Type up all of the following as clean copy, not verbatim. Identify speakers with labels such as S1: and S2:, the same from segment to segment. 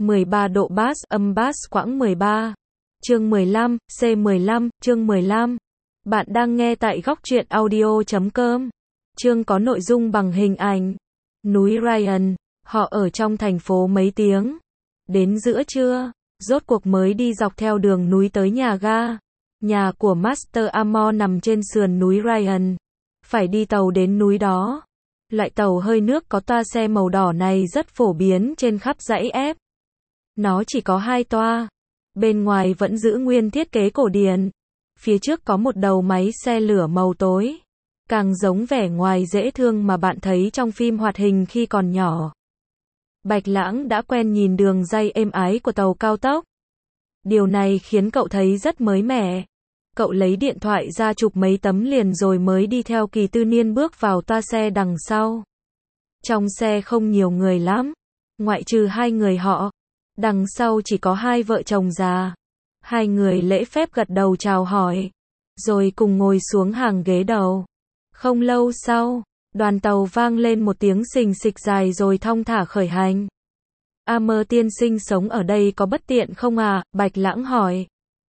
S1: 13 độ bass, âm bass quãng 13. Chương 15, C15, chương 15. Bạn đang nghe tại góc truyện audio.com. Chương có nội dung bằng hình ảnh. Núi Ryan, họ ở trong thành phố mấy tiếng. Đến giữa trưa, rốt cuộc mới đi dọc theo đường núi tới nhà ga. Nhà của Master Amor nằm trên sườn núi Ryan. Phải đi tàu đến núi đó. Loại tàu hơi nước có toa xe màu đỏ này rất phổ biến trên khắp dãy F. Nó chỉ có 2 toa. Bên ngoài vẫn giữ nguyên thiết kế cổ điển. Phía trước có một đầu máy xe lửa màu tối. Càng giống vẻ ngoài dễ thương mà bạn thấy trong phim hoạt hình khi còn nhỏ. Bạch Lãng đã quen nhìn đường ray êm ái của tàu cao tốc. Điều này khiến cậu thấy rất mới mẻ. Cậu lấy điện thoại ra chụp mấy tấm liền rồi mới đi theo Kỳ Tư Niên bước vào toa xe đằng sau. Trong xe không nhiều người lắm, ngoại trừ 2 người họ. Đằng sau chỉ có 2 vợ chồng già. 2 người lễ phép gật đầu chào hỏi, rồi cùng ngồi xuống hàng ghế đầu. Không lâu sau, đoàn tàu vang lên một tiếng xình xịch dài rồi thong thả khởi hành. Amor tiên sinh sống ở đây có bất tiện không à? Bạch Lãng hỏi.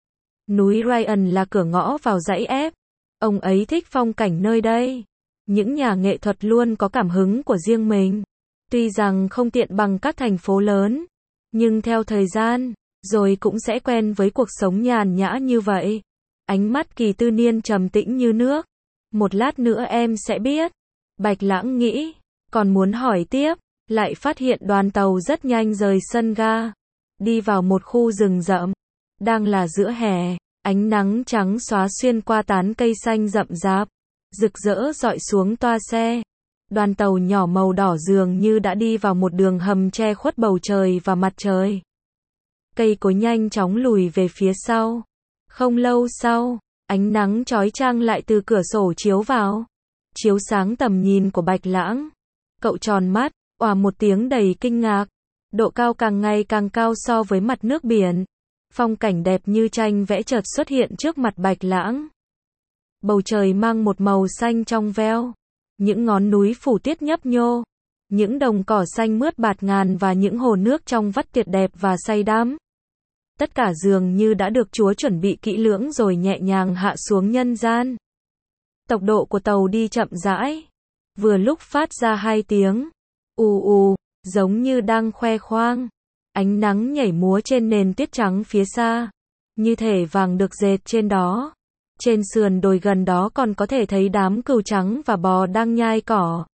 S1: Núi Ryan là cửa ngõ vào dãy F. Ông ấy thích phong cảnh nơi đây. Những nhà nghệ thuật luôn có cảm hứng của riêng mình. Tuy rằng không tiện bằng các thành phố lớn, nhưng theo thời gian, rồi cũng sẽ quen với cuộc sống nhàn nhã như vậy. Ánh mắt Kỳ Tư Niên trầm tĩnh như nước. Một lát nữa em sẽ biết. Bạch Lãng nghĩ, còn muốn hỏi tiếp, lại phát hiện đoàn tàu rất nhanh rời sân ga. Đi vào một khu rừng rậm. Đang là giữa hè, ánh nắng trắng xóa xuyên qua tán cây xanh rậm rạp, rực rỡ rọi xuống toa xe. Đoàn tàu nhỏ màu đỏ dường như đã đi vào một đường hầm che khuất bầu trời và mặt trời. Cây cối nhanh chóng lùi về phía sau. Không lâu sau, ánh nắng chói chang lại từ cửa sổ chiếu vào, chiếu sáng tầm nhìn của Bạch Lãng. Cậu tròn mắt, òa một tiếng đầy kinh ngạc. Độ cao càng ngày càng cao so với mặt nước biển. Phong cảnh đẹp như tranh vẽ chợt xuất hiện trước mặt Bạch Lãng. Bầu trời mang một màu xanh trong veo. Những ngọn núi phủ tiết nhấp nhô. Những đồng cỏ xanh mướt bạt ngàn và những hồ nước trong vắt tuyệt đẹp và say đắm. Tất cả dường như đã được Chúa chuẩn bị kỹ lưỡng rồi nhẹ nhàng hạ xuống nhân gian. Tốc độ của tàu đi chậm rãi. Vừa lúc phát ra 2 tiếng ù ù, giống như đang khoe khoang. Ánh nắng nhảy múa trên nền tuyết trắng phía xa, như thể vàng được dệt trên đó. Trên sườn đồi gần đó còn có thể thấy đám cừu trắng và bò đang nhai cỏ.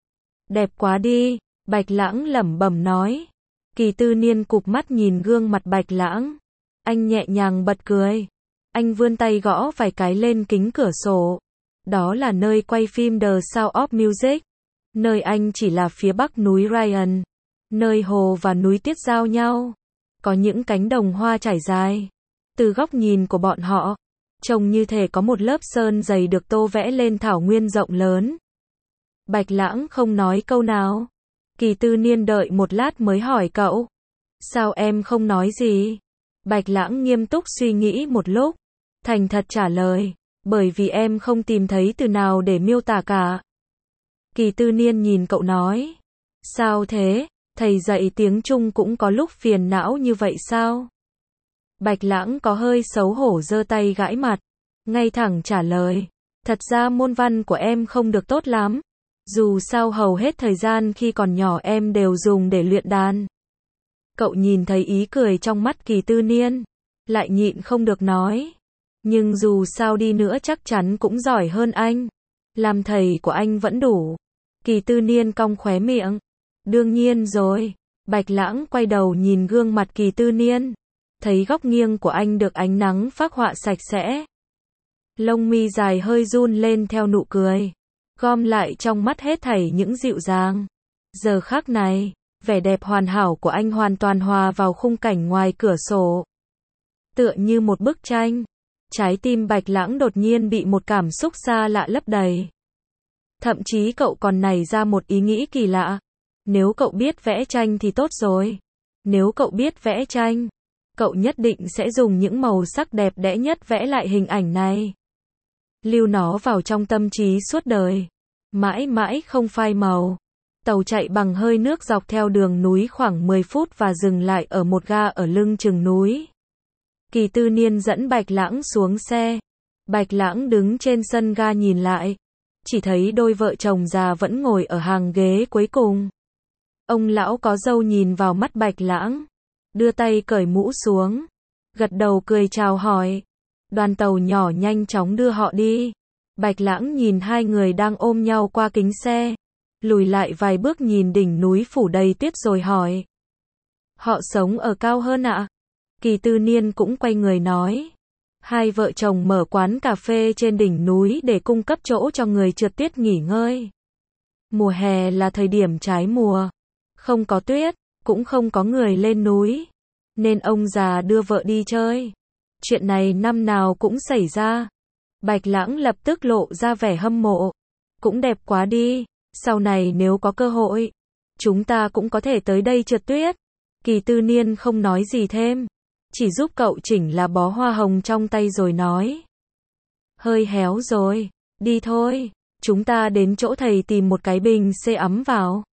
S1: Đẹp quá đi, Bạch Lãng lẩm bẩm nói. Kỳ Tư Niên cụp mắt nhìn gương mặt Bạch Lãng. Anh nhẹ nhàng bật cười. Anh vươn tay gõ vài cái lên kính cửa sổ. Đó là nơi quay phim The Sound of Music. Nơi anh chỉ là phía bắc núi Ryan. Nơi hồ và núi tuyết giao nhau. Có những cánh đồng hoa trải dài. Từ góc nhìn của bọn họ, trông như thể có một lớp sơn dày được tô vẽ lên thảo nguyên rộng lớn. Bạch Lãng không nói câu nào. Kỳ Tư Niên đợi một lát mới hỏi cậu. Sao em không nói gì? Bạch Lãng nghiêm túc suy nghĩ một lúc. Thành thật trả lời. Bởi vì em không tìm thấy từ nào để miêu tả cả. Kỳ Tư Niên nhìn cậu nói. Sao thế? Thầy dạy tiếng Trung cũng có lúc phiền não như vậy sao? Bạch Lãng có hơi xấu hổ giơ tay gãi mặt. Ngay thẳng trả lời. Thật ra môn văn của em không được tốt lắm. Dù sao hầu hết thời gian khi còn nhỏ em đều dùng để luyện đàn. Cậu nhìn thấy ý cười trong mắt Kỳ Tư Niên. Lại nhịn không được nói. Nhưng dù sao đi nữa chắc chắn cũng giỏi hơn anh. Làm thầy của anh vẫn đủ. Kỳ Tư Niên cong khóe miệng. Đương nhiên rồi. Bạch Lãng quay đầu nhìn gương mặt Kỳ Tư Niên. Thấy góc nghiêng của anh được ánh nắng phác họa sạch sẽ. Lông mi dài hơi run lên theo nụ cười. Gom lại trong mắt hết thảy những dịu dàng. Giờ khắc này, vẻ đẹp hoàn hảo của anh hoàn toàn hòa vào khung cảnh ngoài cửa sổ. Tựa như một bức tranh. Trái tim Bạch Lãng đột nhiên bị một cảm xúc xa lạ lấp đầy. Thậm chí cậu còn nảy ra một ý nghĩ kỳ lạ. Nếu cậu biết vẽ tranh thì tốt rồi. Nếu cậu biết vẽ tranh, cậu nhất định sẽ dùng những màu sắc đẹp đẽ nhất vẽ lại hình ảnh này. Lưu nó vào trong tâm trí suốt đời. Mãi mãi không phai màu. Tàu chạy bằng hơi nước dọc theo đường núi khoảng 10 phút và dừng lại ở một ga ở lưng chừng núi. Kỳ Tư Niên dẫn Bạch Lãng xuống xe. Bạch Lãng đứng trên sân ga nhìn lại. Chỉ thấy đôi vợ chồng già vẫn ngồi ở hàng ghế cuối cùng. Ông lão có râu nhìn vào mắt Bạch Lãng. Đưa tay cởi mũ xuống. Gật đầu cười chào hỏi. Đoàn tàu nhỏ nhanh chóng đưa họ đi. Bạch Lãng nhìn hai người đang ôm nhau qua kính xe. Lùi lại vài bước nhìn đỉnh núi phủ đầy tuyết rồi hỏi. Họ sống ở cao hơn ạ? Kỳ Tư Niên cũng quay người nói. Hai vợ chồng mở quán cà phê trên đỉnh núi để cung cấp chỗ cho người trượt tuyết nghỉ ngơi. Mùa hè là thời điểm trái mùa. Không có tuyết, cũng không có người lên núi. Nên ông già đưa vợ đi chơi. Chuyện này năm nào cũng xảy ra. Bạch Lãng lập tức lộ ra vẻ hâm mộ. Cũng đẹp quá đi. Sau này nếu có cơ hội, chúng ta cũng có thể tới đây trượt tuyết. Kỳ Tư Niên không nói gì thêm. Chỉ giúp cậu chỉnh là bó hoa hồng trong tay rồi nói. Hơi héo rồi. Đi thôi. Chúng ta đến chỗ thầy tìm một cái bình sê ấm vào.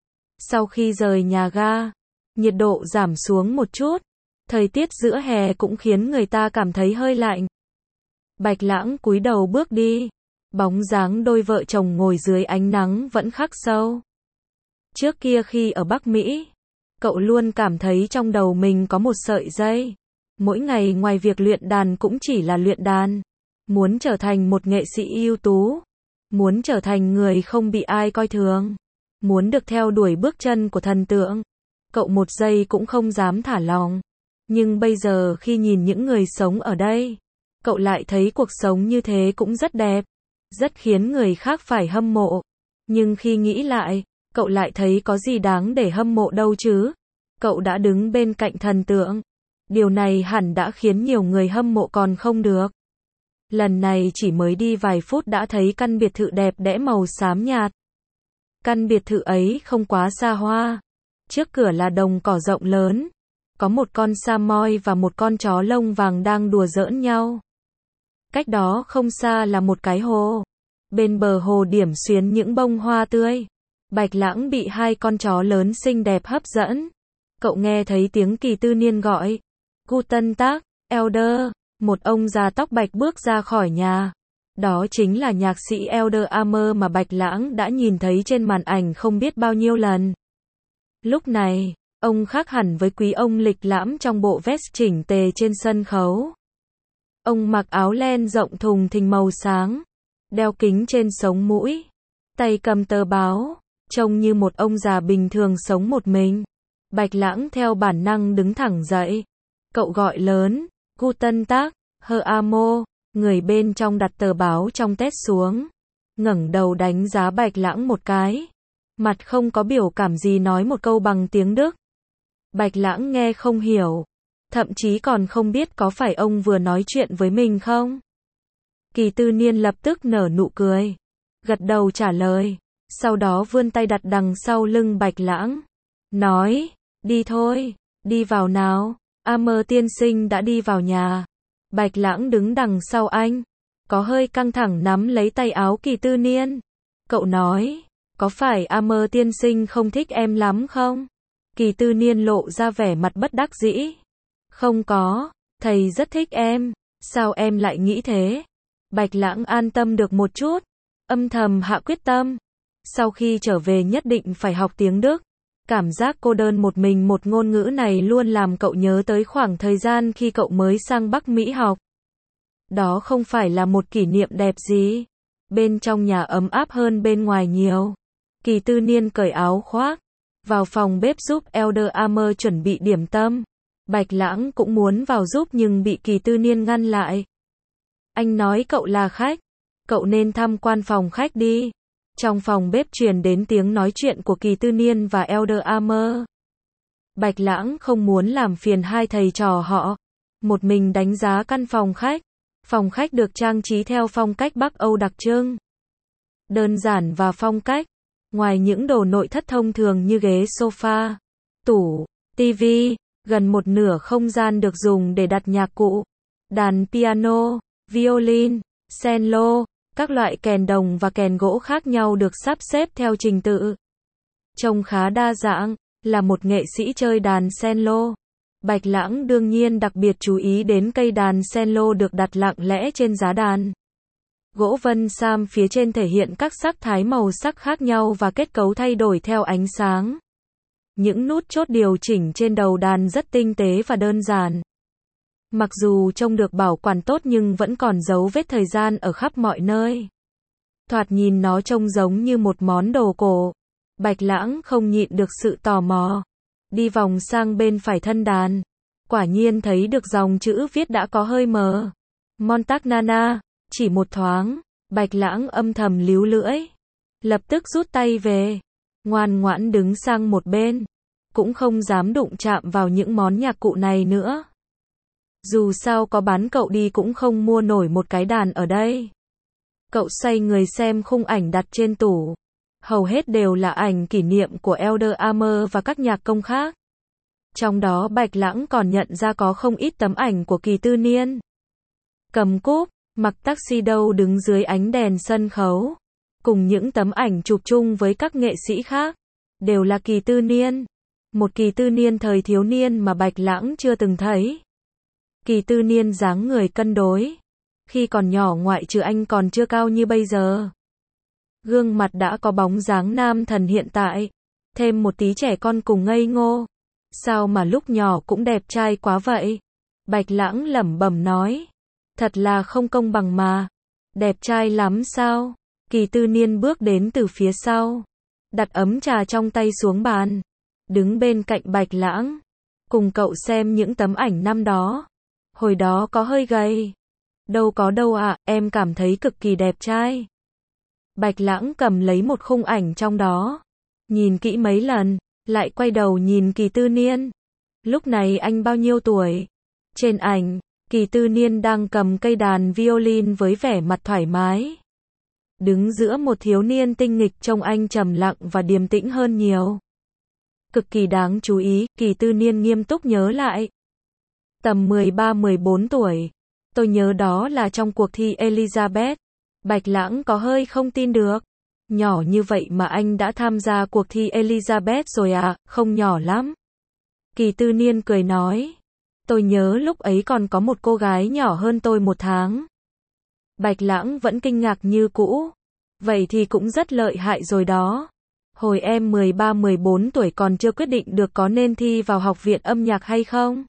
S1: Sau khi rời nhà ga, nhiệt độ giảm xuống một chút. Thời tiết giữa hè cũng khiến người ta cảm thấy hơi lạnh. Bạch Lãng cúi đầu bước đi. Bóng dáng đôi vợ chồng ngồi dưới ánh nắng vẫn khắc sâu. Trước kia khi ở Bắc Mỹ, cậu luôn cảm thấy trong đầu mình có một sợi dây. Mỗi ngày ngoài việc luyện đàn cũng chỉ là luyện đàn. Muốn trở thành một nghệ sĩ ưu tú. Muốn trở thành người không bị ai coi thường. Muốn được theo đuổi bước chân của thần tượng. Cậu một giây cũng không dám thả lòng. Nhưng bây giờ khi nhìn những người sống ở đây, cậu lại thấy cuộc sống như thế cũng rất đẹp. Rất khiến người khác phải hâm mộ. Nhưng khi nghĩ lại, cậu lại thấy có gì đáng để hâm mộ đâu chứ. Cậu đã đứng bên cạnh thần tượng. Điều này hẳn đã khiến nhiều người hâm mộ còn không được. Lần này chỉ mới đi vài phút đã thấy căn biệt thự đẹp đẽ màu xám nhạt. Căn biệt thự ấy không quá xa hoa. Trước cửa là đồng cỏ rộng lớn. Có một con Samoy và một con chó lông vàng đang đùa giỡn nhau. Cách đó không xa là một cái hồ. Bên bờ hồ điểm xuyến những bông hoa tươi. Bạch Lãng bị hai con chó lớn xinh đẹp hấp dẫn. Cậu nghe thấy tiếng Kỳ Tư Niên gọi. Guten Tag, Elder. Một ông già tóc bạch bước ra khỏi nhà. Đó chính là nhạc sĩ Elder Amer mà Bạch Lãng đã nhìn thấy trên màn ảnh không biết bao nhiêu lần. Lúc này, ông khác hẳn với quý ông lịch lãm trong bộ vest chỉnh tề trên sân khấu. Ông mặc áo len rộng thùng thình màu sáng, đeo kính trên sống mũi, tay cầm tờ báo, trông như một ông già bình thường sống một mình. Bạch Lãng theo bản năng đứng thẳng dậy. Cậu gọi lớn, Guten Tag, Herr Amo. Người bên trong đặt tờ báo trong tét xuống, ngẩng đầu đánh giá Bạch Lãng một cái. Mặt không có biểu cảm gì nói một câu bằng tiếng Đức. Bạch Lãng nghe không hiểu. Thậm chí còn không biết có phải ông vừa nói chuyện với mình không. Kỳ Tư Niên lập tức nở nụ cười. Gật đầu trả lời. Sau đó vươn tay đặt đằng sau lưng Bạch Lãng. Nói, đi thôi, đi vào nào. Amer tiên sinh đã đi vào nhà. Bạch Lãng đứng đằng sau anh. Có hơi căng thẳng nắm lấy tay áo Kỳ Tư Niên. Cậu nói, có phải Amer tiên sinh không thích em lắm không? Kỳ Tư Niên lộ ra vẻ mặt bất đắc dĩ. Không có, thầy rất thích em. Sao em lại nghĩ thế? Bạch Lãng an tâm được một chút. Âm thầm hạ quyết tâm. Sau khi trở về nhất định phải học tiếng Đức. Cảm giác cô đơn một mình một ngôn ngữ này luôn làm cậu nhớ tới khoảng thời gian khi cậu mới sang Bắc Mỹ học. Đó không phải là một kỷ niệm đẹp gì. Bên trong nhà ấm áp hơn bên ngoài nhiều. Kỳ Tư Niên cởi áo khoác, vào phòng bếp giúp Elder Amer chuẩn bị điểm tâm. Bạch Lãng cũng muốn vào giúp nhưng bị Kỳ Tư Niên ngăn lại. Anh nói cậu là khách, cậu nên tham quan phòng khách đi. Trong phòng bếp truyền đến tiếng nói chuyện của Kỳ Tư Niên và Elder Amer. Bạch Lãng không muốn làm phiền hai thầy trò họ. Một mình đánh giá căn phòng khách. Phòng khách được trang trí theo phong cách Bắc Âu đặc trưng. Đơn giản và phong cách. Ngoài những đồ nội thất thông thường như ghế sofa, tủ, tivi, gần một nửa không gian được dùng để đặt nhạc cụ. Đàn piano, violin, cello, các loại kèn đồng và kèn gỗ khác nhau được sắp xếp theo trình tự. trông khá đa dạng, là một nghệ sĩ chơi đàn cello. Bạch Lãng đương nhiên đặc biệt chú ý đến cây đàn cello được đặt lặng lẽ trên giá đàn. Gỗ vân sam phía trên thể hiện các sắc thái màu sắc khác nhau và kết cấu thay đổi theo ánh sáng. Những nút chốt điều chỉnh trên đầu đàn rất tinh tế và đơn giản. Mặc dù trông được bảo quản tốt nhưng vẫn còn dấu vết thời gian ở khắp mọi nơi. Thoạt nhìn nó trông giống như một món đồ cổ. Bạch Lãng không nhịn được sự tò mò. Đi vòng sang bên phải thân đàn. Quả nhiên thấy được dòng chữ viết đã có hơi mờ. Montagnana, chỉ một thoáng, Bạch Lãng âm thầm líu lưỡi. Lập tức rút tay về. Ngoan ngoãn đứng sang một bên. Cũng không dám đụng chạm vào những món nhạc cụ này nữa. Dù sao có bán cậu đi cũng không mua nổi một cái đàn ở đây. Cậu xoay người xem khung ảnh đặt trên tủ. Hầu hết đều là ảnh kỷ niệm của Elder Armour và các nhạc công khác. Trong đó Bạch Lãng còn nhận ra có không ít tấm ảnh của Kỳ Tư Niên. Cầm cúp, mặc tuxedo đứng dưới ánh đèn sân khấu. Cùng những tấm ảnh chụp chung với các nghệ sĩ khác. Đều là Kỳ Tư Niên. Một Kỳ Tư Niên thời thiếu niên mà Bạch Lãng chưa từng thấy. Kỳ Tư Niên dáng người cân đối. Khi còn nhỏ ngoại trừ anh còn chưa cao như bây giờ. Gương mặt đã có bóng dáng nam thần hiện tại. Thêm một tí trẻ con cùng ngây ngô. Sao mà lúc nhỏ cũng đẹp trai quá vậy? Bạch Lãng lẩm bẩm nói. Thật là không công bằng mà. Đẹp trai lắm sao? Kỳ Tư Niên bước đến từ phía sau. Đặt ấm trà trong tay xuống bàn. Đứng bên cạnh Bạch Lãng. Cùng cậu xem những tấm ảnh năm đó. Hồi đó có hơi gầy. Đâu có đâu ạ, em cảm thấy cực kỳ đẹp trai. Bạch Lãng cầm lấy một khung ảnh trong đó. Nhìn kỹ mấy lần, lại quay đầu nhìn Kỳ Tư Niên. Lúc này anh bao nhiêu tuổi? Trên ảnh, Kỳ Tư Niên đang cầm cây đàn violin với vẻ mặt thoải mái. Đứng giữa một thiếu niên tinh nghịch trông anh trầm lặng và điềm tĩnh hơn nhiều. Cực kỳ đáng chú ý, Kỳ Tư Niên nghiêm túc nhớ lại. Tầm 13-14 tuổi. Tôi nhớ đó là trong cuộc thi Elizabeth. Bạch Lãng có hơi không tin được. Nhỏ như vậy mà anh đã tham gia cuộc thi Elizabeth rồi à, không nhỏ lắm. Kỳ Tư Niên cười nói. Tôi nhớ lúc ấy còn có một cô gái nhỏ hơn tôi 1 tháng. Bạch Lãng vẫn kinh ngạc như cũ. Vậy thì cũng rất lợi hại rồi đó. Hồi em 13-14 tuổi còn chưa quyết định được có nên thi vào học viện âm nhạc hay không.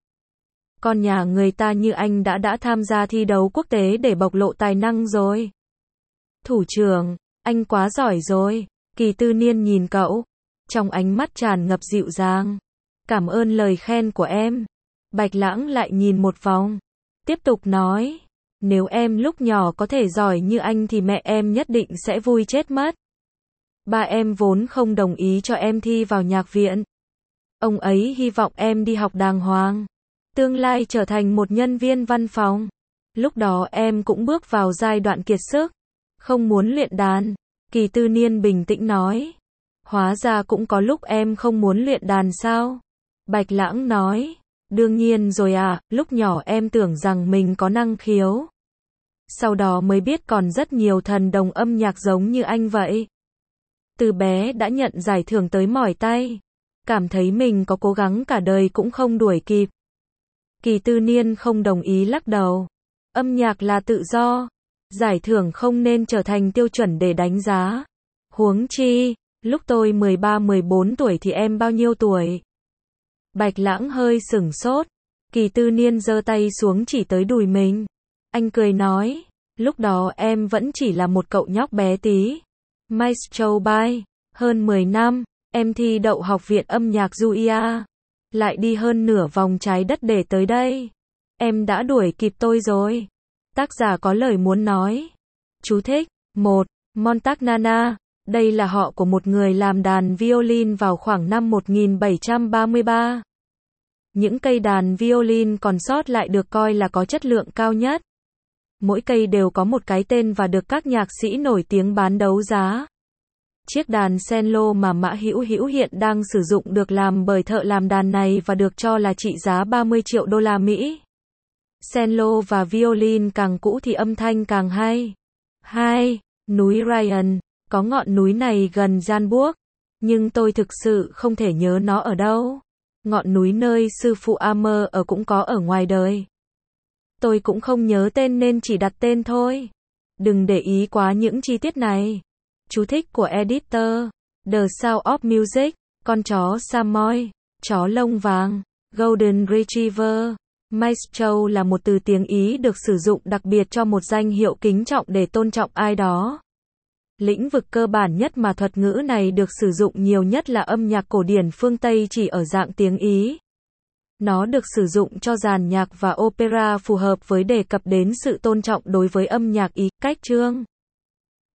S1: Con nhà người ta như anh đã tham gia thi đấu quốc tế để bộc lộ tài năng rồi. Thủ trưởng, anh quá giỏi rồi. Kỳ Tư Niên nhìn cậu. Trong ánh mắt tràn ngập dịu dàng. Cảm ơn lời khen của em. Bạch Lãng lại nhìn một vòng. Tiếp tục nói. Nếu em lúc nhỏ có thể giỏi như anh thì mẹ em nhất định sẽ vui chết mất. Ba em vốn không đồng ý cho em thi vào nhạc viện. Ông ấy hy vọng em đi học đàng hoàng. Tương lai trở thành một nhân viên văn phòng. Lúc đó em cũng bước vào giai đoạn kiệt sức. Không muốn luyện đàn. Kỳ Tư Niên bình tĩnh nói. Hóa ra cũng có lúc em không muốn luyện đàn sao? Bạch Lãng nói. Đương nhiên rồi à, lúc nhỏ em tưởng rằng mình có năng khiếu. Sau đó mới biết còn rất nhiều thần đồng âm nhạc giống như anh vậy. Từ bé đã nhận giải thưởng tới mỏi tay. Cảm thấy mình có cố gắng cả đời cũng không đuổi kịp. Kỳ Tư Niên không đồng ý lắc đầu. Âm nhạc là tự do. Giải thưởng không nên trở thành tiêu chuẩn để đánh giá. Huống chi, lúc tôi 13-14 tuổi thì em bao nhiêu tuổi? Bạch Lãng hơi sửng sốt. Kỳ Tư Niên giơ tay xuống chỉ tới đùi mình. Anh cười nói, lúc đó em vẫn chỉ là một cậu nhóc bé tí. Maestro Bay, hơn 10 năm, em thi đậu học viện âm nhạc Juilliard. Lại đi hơn nửa vòng trái đất để tới đây. Em đã đuổi kịp tôi rồi. Tác giả có lời muốn nói. Chú thích. 1. Montagnana. Đây là họ của một người làm đàn violin vào khoảng năm 1733. Những cây đàn violin còn sót lại được coi là có chất lượng cao nhất. Mỗi cây đều có một cái tên và được các nhạc sĩ nổi tiếng bán đấu giá. Chiếc đàn cello mà Mã Hữu Hữu hiện đang sử dụng được làm bởi thợ làm đàn này và được cho là trị giá 30 triệu đô la Mỹ. Cello và violin càng cũ thì âm thanh càng hay. 2. Núi Ryan. Có ngọn núi này gần Gianburg. Nhưng tôi thực sự không thể nhớ nó ở đâu. Ngọn núi nơi sư phụ Amer ở cũng có ở ngoài đời. Tôi cũng không nhớ tên nên chỉ đặt tên thôi. Đừng để ý quá những chi tiết này. Chú thích của editor. The Sound of Music. Con chó Samoy. Chó lông vàng. Golden Retriever. Maestro là một từ tiếng Ý được sử dụng đặc biệt cho một danh hiệu kính trọng để tôn trọng ai đó. Lĩnh vực cơ bản nhất mà thuật ngữ này được sử dụng nhiều nhất là âm nhạc cổ điển phương Tây chỉ ở dạng tiếng Ý. Nó được sử dụng cho dàn nhạc và opera phù hợp với đề cập đến sự tôn trọng đối với âm nhạc Ý, cách chương.